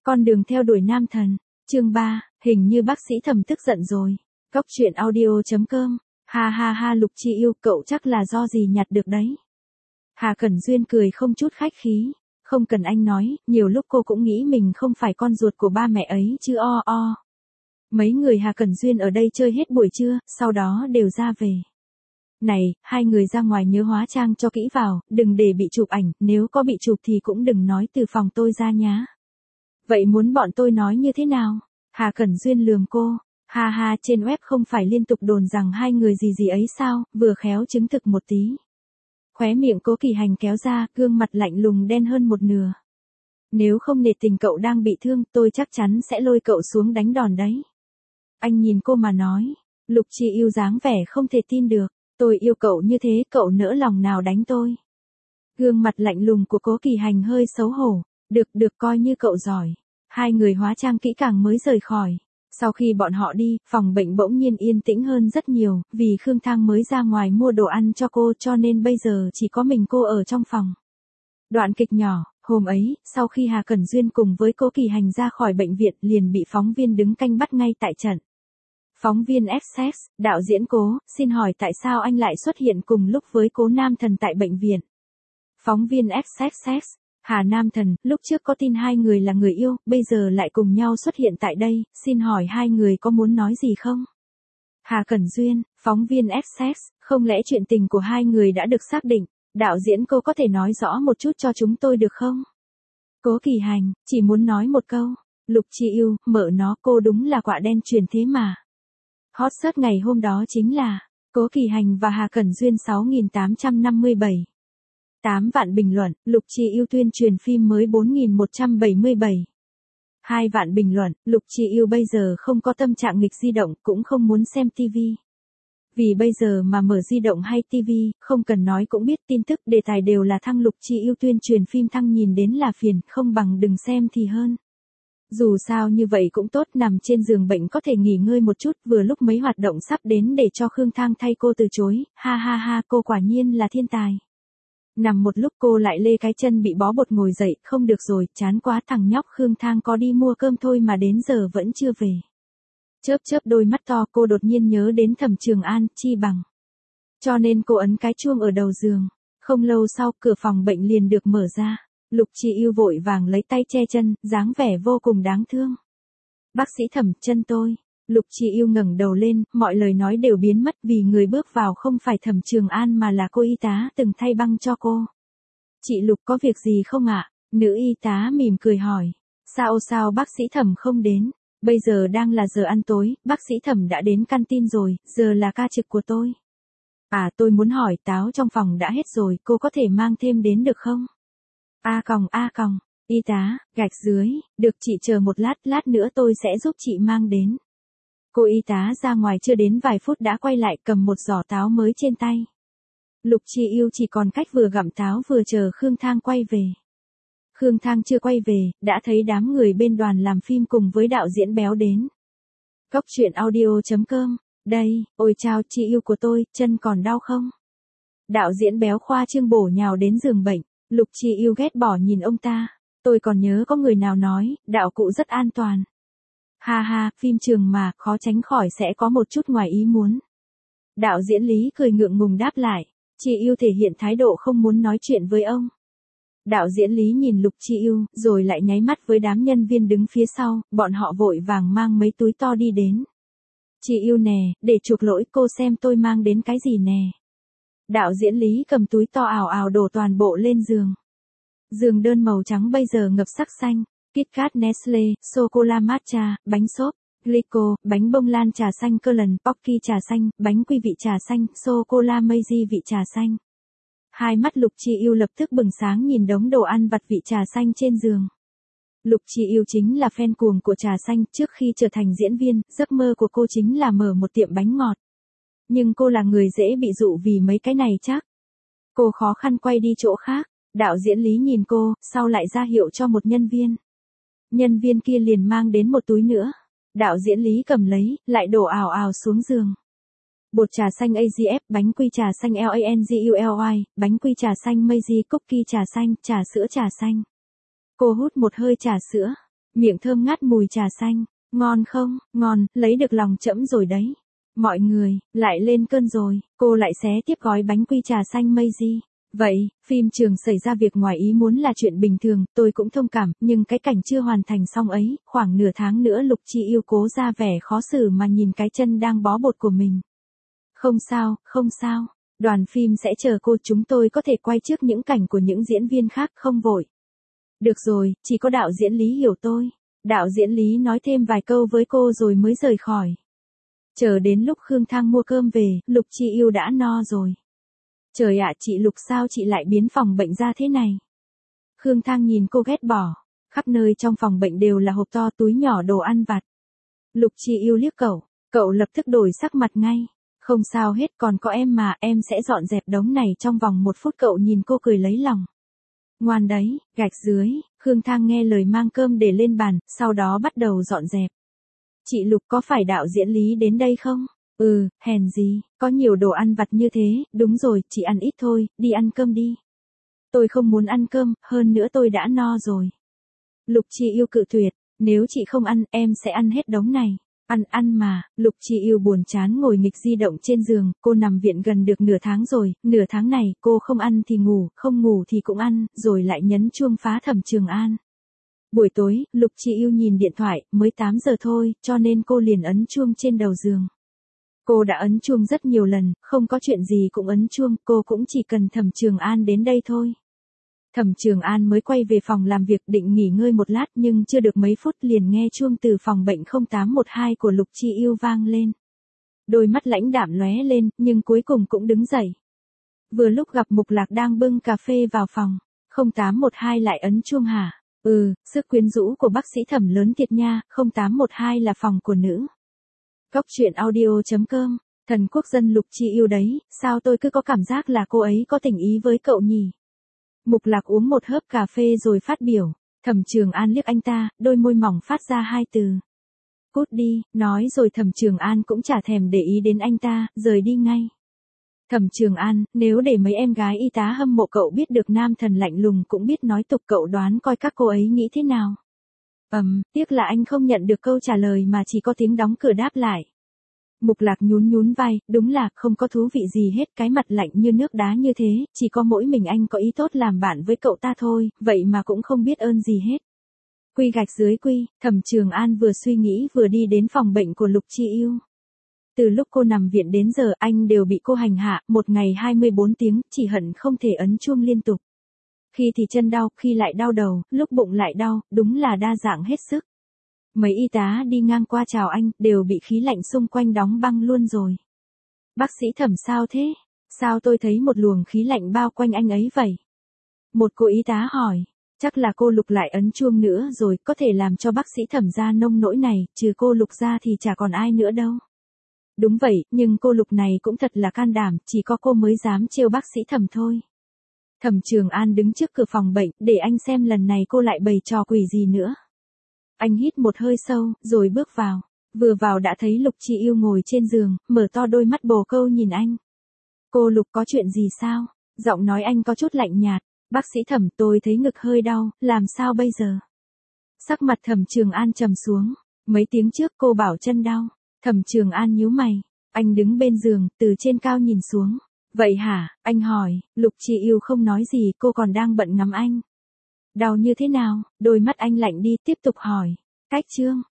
Con đường theo đuổi nam thần. Chương 3, hình như bác sĩ Thẩm tức giận rồi. Cóc truyện audio.com. Ha ha ha, Lục Chi Yêu, cậu chắc là do gì nhặt được đấy. Hà Cẩn Duyên cười không chút khách khí. Không cần anh nói, nhiều lúc cô cũng nghĩ mình không phải con ruột của ba mẹ ấy chứ o. Mấy người Hà Cẩn Duyên ở đây chơi hết buổi trưa, sau đó đều ra về. Này, hai người ra ngoài nhớ hóa trang cho kỹ vào, đừng để bị chụp ảnh, nếu có bị chụp thì cũng đừng nói từ phòng tôi ra nhá. Vậy muốn bọn tôi nói như thế nào? Hà Cẩn Duyên lườm cô. Ha ha, trên web không phải liên tục đồn rằng hai người gì ấy sao, vừa khéo chứng thực một tí. Khóe miệng Cố Kỳ Hành kéo ra, gương mặt lạnh lùng đen hơn một nửa. Nếu không nể tình cậu đang bị thương, tôi chắc chắn sẽ lôi cậu xuống đánh đòn đấy. Anh nhìn cô mà nói. Lục Chi Yêu dáng vẻ không thể tin được. Tôi yêu cậu như thế, cậu nỡ lòng nào đánh tôi. Gương mặt lạnh lùng của Cố Kỳ Hành hơi xấu hổ. Được coi như cậu giỏi. Hai người hóa trang kỹ càng mới rời khỏi. Sau khi bọn họ đi, phòng bệnh bỗng nhiên yên tĩnh hơn rất nhiều, vì Khương Thang mới ra ngoài mua đồ ăn cho cô cho nên bây giờ chỉ có mình cô ở trong phòng. Đoạn kịch nhỏ, hôm ấy, sau khi Hà Cẩn Duyên cùng với Cố Kỳ Hành ra khỏi bệnh viện liền bị phóng viên đứng canh bắt ngay tại trận. Phóng viên XX, đạo diễn Cố, xin hỏi tại sao anh lại xuất hiện cùng lúc với Cố Nam Thần tại bệnh viện? Phóng viên XXX, Hà Nam Thần, lúc trước có tin hai người là người yêu, bây giờ lại cùng nhau xuất hiện tại đây, xin hỏi hai người có muốn nói gì không? Hà Cẩn Duyên, phóng viên XX, không lẽ chuyện tình của hai người đã được xác định, đạo diễn Cô có thể nói rõ một chút cho chúng tôi được không? Cố Kỳ Hành, chỉ muốn nói một câu, Lục Chi Yêu, mợ nó, cô đúng là quạ đen truyền thế mà. Hot search ngày hôm đó chính là Cố Kỳ Hành và Hà Cẩn Duyên 6.857. 8 vạn bình luận, Lục Chi Yêu tuyên truyền phim mới 4.177. 2 vạn bình luận, Lục Chi Yêu bây giờ không có tâm trạng nghịch di động, cũng không muốn xem TV. Vì bây giờ mà mở di động hay TV, không cần nói cũng biết tin tức đề tài đều là thăng. Lục Chi Yêu tuyên truyền phim thăng nhìn đến là phiền, không bằng đừng xem thì hơn. Dù sao như vậy cũng tốt, nằm trên giường bệnh có thể nghỉ ngơi một chút, vừa lúc mấy hoạt động sắp đến để cho Khương Thang thay cô từ chối, ha ha ha, cô quả nhiên là thiên tài. Nằm một lúc cô lại lê cái chân bị bó bột ngồi dậy, không được rồi, chán quá, thằng nhóc Khương Thang có đi mua cơm thôi mà đến giờ vẫn chưa về. Chớp đôi mắt to, cô đột nhiên nhớ đến Thẩm Trường An, chi bằng. Cho nên cô ấn cái chuông ở đầu giường. Không lâu sau, cửa phòng bệnh liền được mở ra. Lục Chi Yêu vội vàng lấy tay che chân, dáng vẻ vô cùng đáng thương. Bác sĩ Thẩm, chân tôi. Lục Chi Yêu ngẩng đầu lên, mọi lời nói đều biến mất vì người bước vào không phải Thẩm Trường An mà là cô y tá từng thay băng cho cô. Chị Lục có việc gì không ạ? Nữ y tá mỉm cười hỏi. Sao bác sĩ Thẩm không đến? Bây giờ đang là giờ ăn tối, bác sĩ Thẩm đã đến canteen rồi, giờ là ca trực của tôi. À, tôi muốn hỏi, táo trong phòng đã hết rồi, cô có thể mang thêm đến được không? A còng, y tá, gạch dưới, được chị chờ một lát nữa tôi sẽ giúp chị mang đến. Cô y tá ra ngoài chưa đến vài phút đã quay lại cầm một giỏ táo mới trên tay. Lục Chi Yêu chỉ còn cách vừa gặm táo vừa chờ Khương Thang quay về. Khương Thang chưa quay về, đã thấy đám người bên đoàn làm phim cùng với đạo diễn Béo đến. Cóc truyện audio.com, đây, ôi chao Chi Yêu của tôi, chân còn đau không? Đạo diễn Béo khoa trương bổ nhào đến giường bệnh, Lục Chi Yêu ghét bỏ nhìn ông ta. Tôi còn nhớ có người nào nói, đạo cụ rất an toàn. Ha ha, phim trường mà, khó tránh khỏi sẽ có một chút ngoài ý muốn. Đạo diễn Lý cười ngượng ngùng đáp lại, Chi Yêu thể hiện thái độ không muốn nói chuyện với ông. Đạo diễn Lý nhìn Lục Chi Yêu, rồi lại nháy mắt với đám nhân viên đứng phía sau, bọn họ vội vàng mang mấy túi to đi đến. Chi Yêu nè, để chuộc lỗi cô xem tôi mang đến cái gì nè. Đạo diễn Lý cầm túi to ào ào đổ toàn bộ lên giường. Giường đơn màu trắng bây giờ ngập sắc xanh, KitKat Nestle, sô-cô-la matcha, bánh xốp, Glico, bánh bông lan trà xanh cơ lần, Pocky trà xanh, bánh quy vị trà xanh, sô-cô-la Meiji vị trà xanh. Hai mắt Lục Chi Yêu lập tức bừng sáng nhìn đống đồ ăn vặt vị trà xanh trên giường. Lục Chi Yêu chính là fan cuồng của trà xanh, trước khi trở thành diễn viên, giấc mơ của cô chính là mở một tiệm bánh ngọt. Nhưng cô là người dễ bị dụ vì mấy cái này chắc. Cô khó khăn quay đi chỗ khác, đạo diễn Lý nhìn cô, sau lại ra hiệu cho một nhân viên. Nhân viên kia liền mang đến một túi nữa. Đạo diễn Lý cầm lấy, lại đổ ào ào xuống giường. Bột trà xanh AGF, bánh quy trà xanh LANGULY, bánh quy trà xanh Meiji, cookie trà xanh, trà sữa trà xanh. Cô hút một hơi trà sữa. Miệng thơm ngát mùi trà xanh. Ngon không? Ngon, lấy được lòng trẫm rồi đấy. Mọi người, lại lên cơn rồi, cô lại xé tiếp gói bánh quy trà xanh Maisie. Vậy, phim trường xảy ra việc ngoài ý muốn là chuyện bình thường, tôi cũng thông cảm, nhưng cái cảnh chưa hoàn thành xong ấy, khoảng nửa tháng nữa Lục Chi Yêu cố ra vẻ khó xử mà nhìn cái chân đang bó bột của mình. Không sao, không sao, đoàn phim sẽ chờ cô, chúng tôi có thể quay trước những cảnh của những diễn viên khác, không vội. Được rồi, chỉ có đạo diễn Lý hiểu tôi. Đạo diễn Lý nói thêm vài câu với cô rồi mới rời khỏi. Chờ đến lúc Khương Thang mua cơm về, Lục Chi Yêu đã no rồi. Trời ạ, chị Lục sao chị lại biến phòng bệnh ra thế này? Khương Thang nhìn cô ghét bỏ. Khắp nơi trong phòng bệnh đều là hộp to, túi nhỏ đồ ăn vặt. Lục Chi Yêu liếc cậu lập tức đổi sắc mặt ngay. Không sao hết, còn có em mà, em sẽ dọn dẹp đống này trong vòng 1 phút. Cậu nhìn cô cười lấy lòng. Ngoan đấy, gạch dưới. Khương Thang nghe lời mang cơm để lên bàn, sau đó bắt đầu dọn dẹp. Chị Lục có phải đạo diễn Lý đến đây không? Hèn gì, có nhiều đồ ăn vặt như thế, đúng rồi, chị ăn ít thôi, đi ăn cơm đi. Tôi không muốn ăn cơm, hơn nữa tôi đã no rồi. Lục Chi Yêu cự tuyệt, nếu chị không ăn, em sẽ ăn hết đống này. Ăn mà, Lục Chi Yêu buồn chán ngồi nghịch di động trên giường, cô nằm viện gần được nửa tháng rồi, nửa tháng này, cô không ăn thì ngủ, không ngủ thì cũng ăn, rồi lại nhấn chuông phá Thẩm Trường An. Buổi tối, Lục Chi Yêu nhìn điện thoại, mới 8 giờ thôi, cho nên cô liền ấn chuông trên đầu giường. Cô đã ấn chuông rất nhiều lần, không có chuyện gì cũng ấn chuông, cô cũng chỉ cần Thẩm Trường An đến đây thôi. Thẩm Trường An mới quay về phòng làm việc định nghỉ ngơi một lát nhưng chưa được mấy phút liền nghe chuông từ phòng bệnh 0812 của Lục Chi Yêu vang lên. Đôi mắt lãnh đạm lóe lên, nhưng cuối cùng cũng đứng dậy. Vừa lúc gặp Mục Lạc đang bưng cà phê vào phòng. 0812 lại ấn chuông hả? Sức quyến rũ của bác sĩ Thẩm lớn thiệt nha, 0812 là phòng của nữ. Cóc truyện audio.com, thần quốc dân Lục Chi Yêu đấy, sao tôi cứ có cảm giác là cô ấy có tình ý với cậu nhỉ? Mục Lạc uống một hớp cà phê rồi phát biểu. Thẩm Trường An liếc anh ta, đôi môi mỏng phát ra 2 từ. Cút đi, nói rồi Thẩm Trường An cũng chả thèm để ý đến anh ta, rời đi ngay. Thẩm Trường An, nếu để mấy em gái y tá hâm mộ cậu biết được nam thần lạnh lùng cũng biết nói tục, cậu đoán coi các cô ấy nghĩ thế nào? Tiếc là anh không nhận được câu trả lời mà chỉ có tiếng đóng cửa đáp lại. Mục Lạc nhún vai, đúng là không có thú vị gì hết, cái mặt lạnh như nước đá như thế, chỉ có mỗi mình anh có ý tốt làm bạn với cậu ta thôi, vậy mà cũng không biết ơn gì hết. Quy gạch dưới quy, Thẩm Trường An vừa suy nghĩ vừa đi đến phòng bệnh của Lục Chi Yêu. Từ lúc cô nằm viện đến giờ anh đều bị cô hành hạ, một ngày 24 tiếng, chỉ hận không thể ấn chuông liên tục. Khi thì chân đau, khi lại đau đầu, lúc bụng lại đau, đúng là đa dạng hết sức. Mấy y tá đi ngang qua chào anh, đều bị khí lạnh xung quanh đóng băng luôn rồi. Bác sĩ Thẩm sao thế? Sao tôi thấy một luồng khí lạnh bao quanh anh ấy vậy? Một cô y tá hỏi, chắc là cô Lục lại ấn chuông nữa rồi, có thể làm cho bác sĩ Thẩm ra nông nỗi này, trừ cô Lục ra thì chả còn ai nữa đâu. Đúng vậy, nhưng cô Lục này cũng thật là can đảm, chỉ có cô mới dám trêu bác sĩ Thẩm thôi. Thẩm Trường An đứng trước cửa phòng bệnh, để anh xem lần này cô lại bày trò quỷ gì nữa. Anh hít một hơi sâu, rồi bước vào. Vừa vào đã thấy Lục Chi Yêu ngồi trên giường, mở to đôi mắt bồ câu nhìn anh. Cô Lục có chuyện gì sao? Giọng nói anh có chút lạnh nhạt. Bác sĩ Thẩm, tôi thấy ngực hơi đau, làm sao bây giờ? Sắc mặt Thẩm Trường An trầm xuống. Mấy tiếng trước cô bảo chân đau. Thẩm Trường An nhíu mày. Anh đứng bên giường, từ trên cao nhìn xuống. Vậy hả? Anh hỏi. Lục Chi Yêu không nói gì, cô còn đang bận ngắm anh. Đau như thế nào? Đôi mắt anh lạnh đi, tiếp tục hỏi. Cách chương.